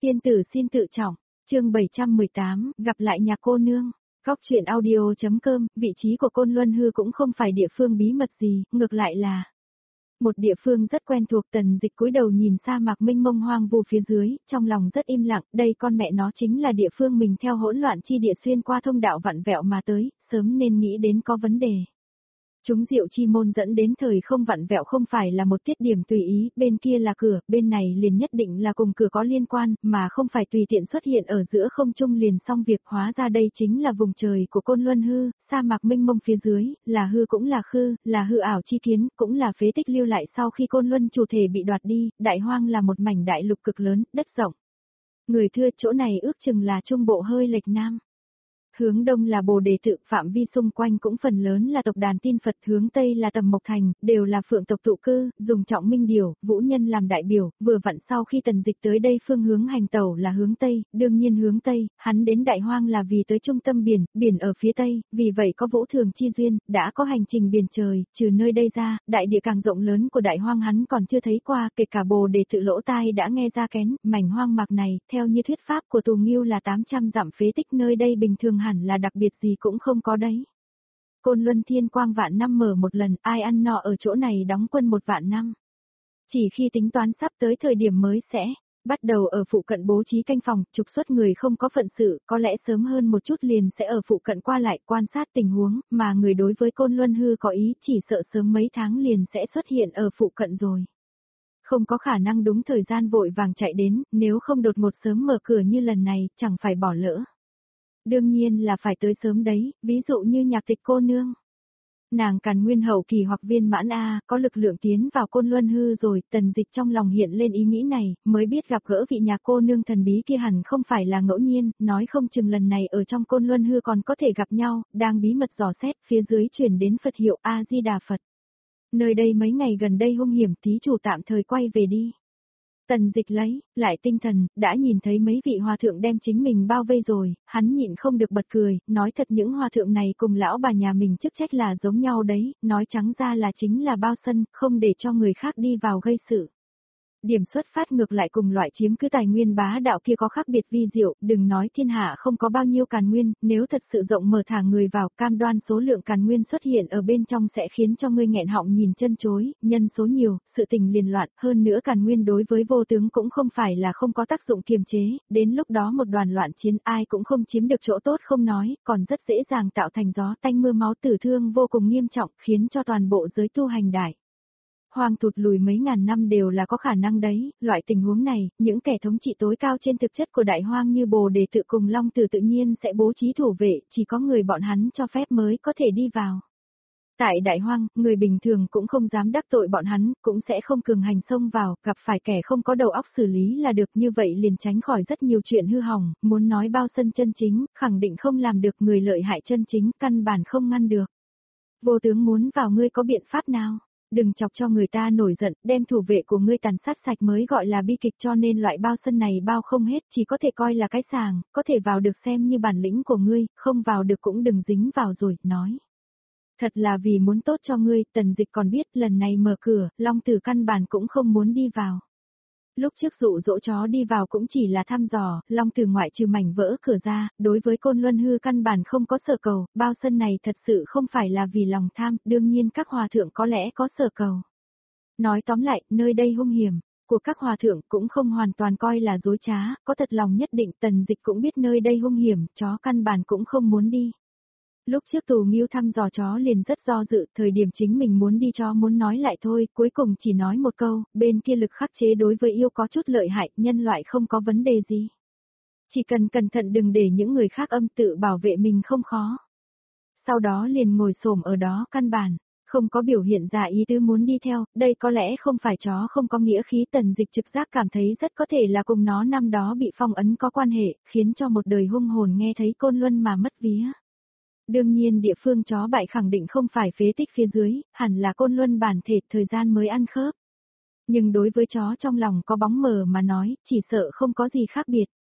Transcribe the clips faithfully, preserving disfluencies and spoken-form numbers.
Tiên tử xin tự trọng, chương bảy trăm mười tám, gặp lại nhà cô nương. Góc truyện audio.com, vị trí của Côn Luân Hư cũng không phải địa phương bí mật gì, ngược lại là một địa phương rất quen thuộc. Tần Dịch cúi đầu nhìn sa mạc mênh mông hoang vu phía dưới, trong lòng rất im lặng, đây con mẹ nó chính là địa phương mình theo hỗn loạn chi địa xuyên qua thông đạo vặn vẹo mà tới, sớm nên nghĩ đến có vấn đề. Chúng diệu chi môn dẫn đến thời không vặn vẹo không phải là một tiết điểm tùy ý, bên kia là cửa, bên này liền nhất định là cùng cửa có liên quan, mà không phải tùy tiện xuất hiện ở giữa không trung liền xong việc. Hóa ra đây chính là vùng trời của Côn Luân Hư, sa mạc mênh mông phía dưới, là hư cũng là khư, là hư ảo chi kiến, cũng là phế tích lưu lại sau khi Côn Luân chủ thể bị đoạt đi, đại hoang là một mảnh đại lục cực lớn, đất rộng. Người thưa chỗ này ước chừng là trung bộ hơi lệch nam. Hướng đông là Bồ Đề tự, phạm vi xung quanh cũng phần lớn là tộc đàn tin Phật, hướng tây là Tầm Mộc Thành, đều là phượng tộc tụ cư, dùng Trọng Minh Điểu, Vũ Nhân làm đại biểu, vừa vặn sau khi Tần Dịch tới đây phương hướng hành tẩu là hướng tây, đương nhiên hướng tây, hắn đến đại hoang là vì tới trung tâm biển, biển ở phía tây, vì vậy có Vũ Thường chi duyên, đã có hành trình biển trời, trừ nơi đây ra, đại địa càng rộng lớn của đại hoang hắn còn chưa thấy qua, kể cả Bồ Đề tự lỗ tai đã nghe ra kén, mảnh hoang mạc này, theo như thuyết pháp của Tù Nghiêu là tám trăm dặm phế tích, nơi đây bình thường hẳn là đặc biệt gì cũng không có đấy. Côn Luân thiên quang vạn năm mở một lần, ai ăn no ở chỗ này đóng quân một vạn năm. Chỉ khi tính toán sắp tới thời điểm mới sẽ bắt đầu ở phụ cận bố trí canh phòng, trục xuất người không có phận sự, có lẽ sớm hơn một chút liền sẽ ở phụ cận qua lại quan sát tình huống, mà người đối với Côn Luân Hư có ý chỉ sợ sớm mấy tháng liền sẽ xuất hiện ở phụ cận rồi. Không có khả năng đúng thời gian vội vàng chạy đến, nếu không đột ngột sớm mở cửa như lần này, chẳng phải bỏ lỡ. Đương nhiên là phải tới sớm đấy, ví dụ như Nhạc Tịch cô nương. Nàng càn nguyên hậu kỳ hoặc viên mãn A, có lực lượng tiến vào Côn Luân Hư rồi. Tần Dịch trong lòng hiện lên ý nghĩ này, mới biết gặp gỡ vị nhà cô nương thần bí kia hẳn không phải là ngẫu nhiên, nói không chừng lần này ở trong Côn Luân Hư còn có thể gặp nhau, đang bí mật dò xét, phía dưới truyền đến Phật hiệu A-di-đà Phật. Nơi đây mấy ngày gần đây hung hiểm, thí chủ tạm thời quay về đi. Tần Dịch lấy lại tinh thần, đã nhìn thấy mấy vị hòa thượng đem chính mình bao vây rồi, hắn nhịn không được bật cười, nói thật những hòa thượng này cùng lão bà nhà mình chức trách là giống nhau đấy, nói trắng ra là chính là bao sân, không để cho người khác đi vào gây sự. Điểm xuất phát ngược lại cùng loại chiếm cứ tài nguyên bá đạo kia có khác biệt vi diệu, đừng nói thiên hạ không có bao nhiêu càn nguyên, nếu thật sự rộng mở thả người vào, cam đoan số lượng càn nguyên xuất hiện ở bên trong sẽ khiến cho ngươi nghẹn họng nhìn chân chối, nhân số nhiều, sự tình liền loạn, hơn nữa càn nguyên đối với vô tướng cũng không phải là không có tác dụng kiềm chế, đến lúc đó một đoàn loạn chiến ai cũng không chiếm được chỗ tốt không nói, còn rất dễ dàng tạo thành gió tanh mưa máu tử thương vô cùng nghiêm trọng, khiến cho toàn bộ giới tu hành đại hoang tụt lùi mấy ngàn năm đều là có khả năng đấy, loại tình huống này, những kẻ thống trị tối cao trên thực chất của đại hoang như Bồ Đề tự cùng Long Tử tự nhiên sẽ bố trí thủ vệ, chỉ có người bọn hắn cho phép mới có thể đi vào. Tại đại hoang, người bình thường cũng không dám đắc tội bọn hắn, cũng sẽ không cường hành xông vào, gặp phải kẻ không có đầu óc xử lý là được, như vậy liền tránh khỏi rất nhiều chuyện hư hỏng, muốn nói bao sân chân chính, khẳng định không làm được, người lợi hại chân chính, căn bản không ngăn được. Vô tướng muốn vào ngươi có biện pháp nào? Đừng chọc cho người ta nổi giận, đem thủ vệ của ngươi tàn sát sạch mới gọi là bi kịch, cho nên loại bao sân này bao không hết, chỉ có thể coi là cái sàng, có thể vào được xem như bản lĩnh của ngươi, không vào được cũng đừng dính vào rồi, nói. Thật là vì muốn tốt cho ngươi, Tần Dịch còn biết lần này mở cửa, Long Tử căn bản cũng không muốn đi vào. Lúc trước dụ dỗ chó đi vào cũng chỉ là thăm dò, Long Tử ngoại trừ mảnh vỡ cửa ra, đối với Côn Luân Hư căn bản không có sở cầu, bao sân này thật sự không phải là vì lòng tham, đương nhiên các hòa thượng có lẽ có sở cầu. Nói tóm lại, nơi đây hung hiểm, của các hòa thượng cũng không hoàn toàn coi là dối trá, có thật lòng nhất định. Tần Dịch cũng biết nơi đây hung hiểm, chó căn bản cũng không muốn đi. Lúc trước Tù Nghiêu thăm dò chó liền rất do dự, thời điểm chính mình muốn đi chó muốn nói lại thôi, cuối cùng chỉ nói một câu, bên kia lực khắc chế đối với yêu có chút lợi hại, nhân loại không có vấn đề gì. Chỉ cần cẩn thận đừng để những người khác âm tự bảo vệ mình không khó. Sau đó liền ngồi xổm ở đó căn bản, không có biểu hiện ra ý tứ muốn đi theo, đây có lẽ không phải chó không có nghĩa khí. Tần Dịch trực giác cảm thấy rất có thể là cùng nó năm đó bị phong ấn có quan hệ, khiến cho một đời hung hồn nghe thấy Côn Luân mà mất vía. Đương nhiên địa phương chó bại khẳng định không phải phế tích phía dưới, hẳn là Côn Luân bản thể thời gian mới ăn khớp. Nhưng đối với chó trong lòng có bóng mờ mà nói, chỉ sợ không có gì khác biệt.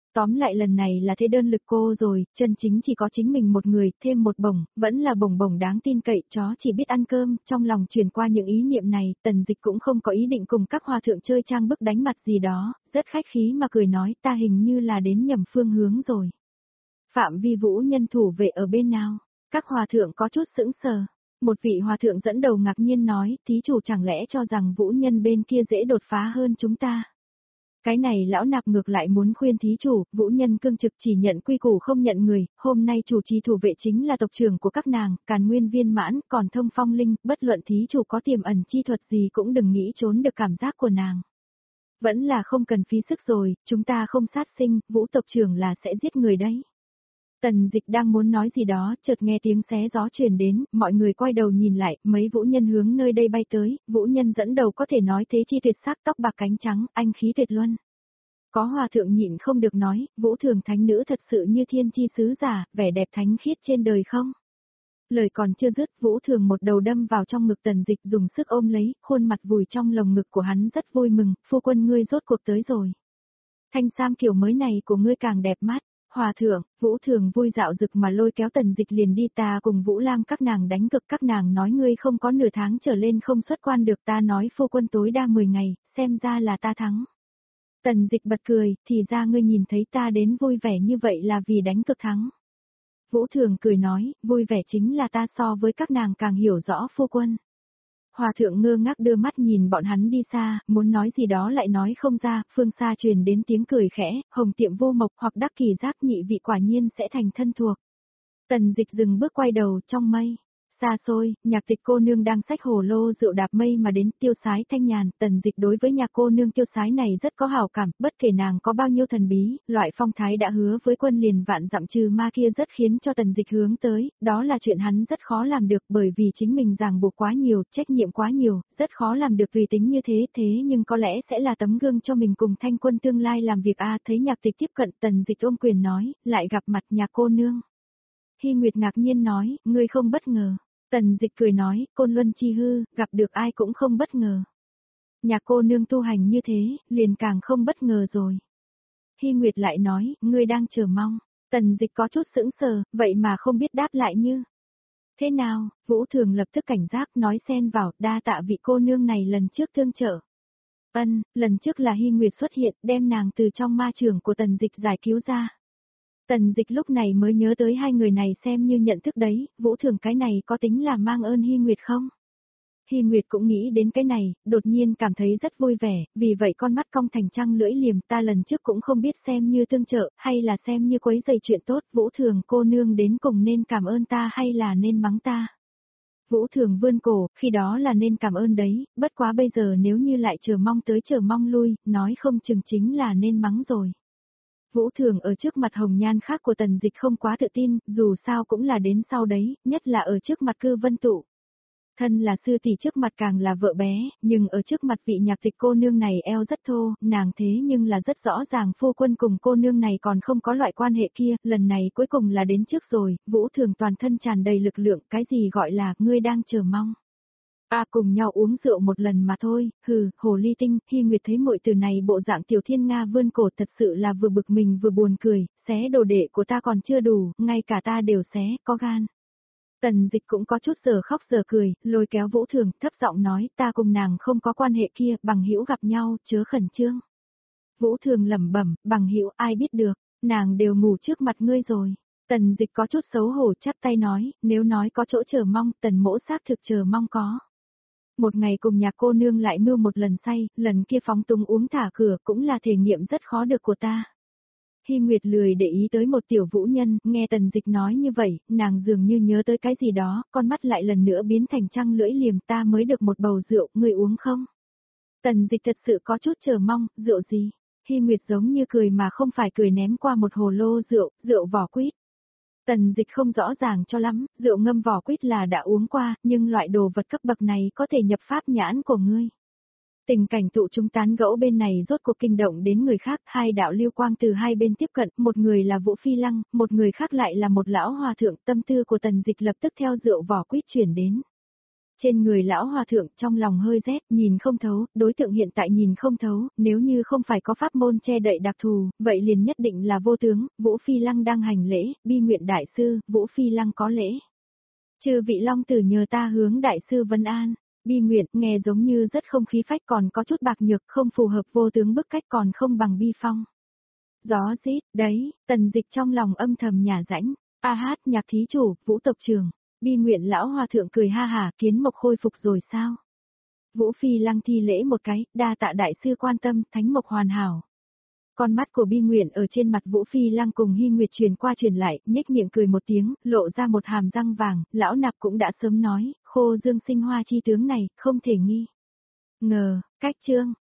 Tóm lại lần này là thế đơn lực cô rồi, chân chính chỉ có chính mình một người, thêm một bổng, vẫn là bổng bổng đáng tin cậy, chó chỉ biết ăn cơm, trong lòng chuyển qua những ý niệm này, Tần Dịch cũng không có ý định cùng các hòa thượng chơi trang bức đánh mặt gì đó, rất khách khí mà cười nói ta hình như là đến nhầm phương hướng rồi. Phạm vi Vũ Nhân thủ vệ ở bên nào? Các hòa thượng có chút sững sờ. Một vị hòa thượng dẫn đầu ngạc nhiên nói, thí chủ chẳng lẽ cho rằng Vũ Nhân bên kia dễ đột phá hơn chúng ta? Cái này lão nạp ngược lại muốn khuyên thí chủ, Vũ Nhân cương trực chỉ nhận quy củ không nhận người, hôm nay chủ trì thủ vệ chính là tộc trưởng của các nàng, càn nguyên viên mãn, còn thông phong linh, bất luận thí chủ có tiềm ẩn chi thuật gì cũng đừng nghĩ trốn được cảm giác của nàng. Vẫn là không cần phí sức rồi, chúng ta không sát sinh, Vũ tộc trưởng là sẽ giết người đấy. Tần Dịch đang muốn nói gì đó, chợt nghe tiếng xé gió truyền đến, mọi người quay đầu nhìn lại, mấy vũ nhân hướng nơi đây bay tới, vũ nhân dẫn đầu có thể nói thế chi tuyệt sắc tóc bạc cánh trắng, anh khí tuyệt luân. Có hòa thượng nhịn không được nói, Vũ thường thánh nữ thật sự như thiên chi sứ giả, vẻ đẹp thánh khiết trên đời không? Lời còn chưa dứt, Vũ thường một đầu đâm vào trong ngực Tần Dịch dùng sức ôm lấy, khuôn mặt vùi trong lồng ngực của hắn rất vui mừng, phu quân ngươi rốt cuộc tới rồi. Thanh sam kiểu mới này của ngươi càng đẹp mắt. Hòa thượng, Vũ thường vui dạo dực mà lôi kéo Tần Dịch liền đi ta cùng Vũ Lam các nàng đánh cực các nàng nói ngươi không có nửa tháng trở lên không xuất quan được ta nói phu quân tối đa mười ngày, xem ra là ta thắng. Tần Dịch bật cười, thì ra ngươi nhìn thấy ta đến vui vẻ như vậy là vì đánh cực thắng. Vũ thường cười nói, vui vẻ chính là ta so với các nàng càng hiểu rõ phu quân. Hòa thượng ngơ ngác đưa mắt nhìn bọn hắn đi xa, muốn nói gì đó lại nói không ra, phương xa truyền đến tiếng cười khẽ, Hồng Tiệm Vô Mộc hoặc Đắc Kỳ Giác nhị vị quả nhiên sẽ thành thân thuộc. Tần Dịch dừng bước quay đầu trong mây. Xa xôi, Nhạc Tịch cô nương đang xách hồ lô rượu đạp mây mà đến tiêu sái thanh nhàn, Tần Dịch đối với Nhạc cô nương tiêu sái này rất có hảo cảm, bất kể nàng có bao nhiêu thần bí, loại phong thái đã hứa với quân liền vạn dặm trừ ma kia rất khiến cho Tần Dịch hướng tới, đó là chuyện hắn rất khó làm được bởi vì chính mình ràng buộc quá nhiều, trách nhiệm quá nhiều, rất khó làm được tùy tính như thế, thế nhưng có lẽ sẽ là tấm gương cho mình cùng Thanh Quân tương lai làm việc a. Thấy Nhạc Tịch tiếp cận, Tần Dịch ôm quyền nói, lại gặp mặt Nhạc cô nương. Hy Nguyệt ngạc nhiên nói, ngươi không bất ngờ. Tần Dịch cười nói, Côn Luân chi hư, gặp được ai cũng không bất ngờ. Nhạc cô nương tu hành như thế, liền càng không bất ngờ rồi. Hy Nguyệt lại nói, ngươi đang chờ mong. Tần Dịch có chút sững sờ, vậy mà không biết đáp lại như. Thế nào, Vũ thường lập tức cảnh giác nói xen vào, đa tạ vị cô nương này lần trước tương trợ. Ân, lần trước là Hy Nguyệt xuất hiện, đem nàng từ trong ma trường của Tần Dịch giải cứu ra. Tần Dịch lúc này mới nhớ tới hai người này xem như nhận thức đấy, Vũ thường cái này có tính là mang ơn Hy Nguyệt không? Hy Nguyệt cũng nghĩ đến cái này, đột nhiên cảm thấy rất vui vẻ, vì vậy con mắt cong thành trăng lưỡi liềm ta lần trước cũng không biết xem như tương trợ, hay là xem như quấy rầy chuyện tốt, Vũ thường cô nương đến cùng nên cảm ơn ta hay là nên mắng ta? Vũ thường vươn cổ, khi đó là nên cảm ơn đấy, bất quá bây giờ nếu như lại chờ mong tới chờ mong lui, nói không chừng chính là nên mắng rồi. Vũ thường ở trước mặt hồng nhan khác của Tần Dịch không quá tự tin, dù sao cũng là đến sau đấy, nhất là ở trước mặt Cư Vân Tụ. Thân là sư tỷ trước mặt càng là vợ bé, nhưng ở trước mặt vị Nhạc Tịch cô nương này eo rất thô, nàng thế nhưng là rất rõ ràng phu quân cùng cô nương này còn không có loại quan hệ kia, lần này cuối cùng là đến trước rồi, Vũ thường toàn thân tràn đầy lực lượng, cái gì gọi là, ngươi đang chờ mong. À cùng nhau uống rượu một lần mà thôi, hừ, hồ ly tinh, Hy Nguyệt thấy muội từ này bộ dạng tiểu thiên nga vươn cổ thật sự là vừa bực mình vừa buồn cười, xé đồ đệ của ta còn chưa đủ, ngay cả ta đều xé, có gan. Tần Dịch cũng có chút giờ khóc giờ cười, lôi kéo Vũ thường, thấp giọng nói, ta cùng nàng không có quan hệ kia, bằng hữu gặp nhau, chớ khẩn trương. Vũ thường lẩm bẩm, bằng hữu ai biết được, nàng đều ngủ trước mặt ngươi rồi. Tần Dịch có chút xấu hổ chắp tay nói, nếu nói có chỗ chờ mong, tần mỗ xác thực chờ mong có. Một ngày cùng Nhạc cô nương lại mưu một lần say, lần kia phóng túng uống thả cửa cũng là thể nghiệm rất khó được của ta. Hy Nguyệt lười để ý tới một tiểu vũ nhân, nghe Tần Dịch nói như vậy, nàng dường như nhớ tới cái gì đó, con mắt lại lần nữa biến thành trăng lưỡi liềm ta mới được một bầu rượu, người uống không? Tần Dịch thật sự có chút chờ mong, rượu gì? Hy Nguyệt giống như cười mà không phải cười ném qua một hồ lô rượu, rượu vỏ quýt. Tần Dịch không rõ ràng cho lắm, rượu ngâm vỏ quýt là đã uống qua, nhưng loại đồ vật cấp bậc này có thể nhập pháp nhãn của ngươi. Tình cảnh tụ chúng tán gẫu bên này rốt cuộc kinh động đến người khác, hai đạo lưu quang từ hai bên tiếp cận, một người là Vũ Phi Lăng, một người khác lại là một lão hòa thượng, tâm tư của Tần Dịch lập tức theo rượu vỏ quýt chuyển đến. Trên người lão hòa thượng trong lòng hơi rét, nhìn không thấu, đối tượng hiện tại nhìn không thấu, nếu như không phải có pháp môn che đậy đặc thù, vậy liền nhất định là vô tướng, Vũ Phi Lăng đang hành lễ, bi nguyện đại sư, Vũ Phi Lăng có lễ. Chư vị long tử nhờ ta hướng đại sư vấn an, bi nguyện nghe giống như rất không khí phách còn có chút bạc nhược không phù hợp vô tướng bức cách còn không bằng bi phong. Gió rít, đấy, tần dịch trong lòng âm thầm nhà rãnh, a hát nhạc thí chủ, Vũ tộc trưởng. Bi nguyện lão hòa thượng cười ha hả, kiến mộc khôi phục rồi sao? Vũ Phi Lăng thi lễ một cái, đa tạ đại sư quan tâm, thánh mộc hoàn hảo. Con mắt của Bi Nguyện ở trên mặt Vũ Phi Lăng cùng Hy Nguyệt truyền qua truyền lại, nhếch miệng cười một tiếng, lộ ra một hàm răng vàng, lão nạp cũng đã sớm nói, khô dương sinh hoa chi tướng này, không thể nghi. Ngờ, cách chương,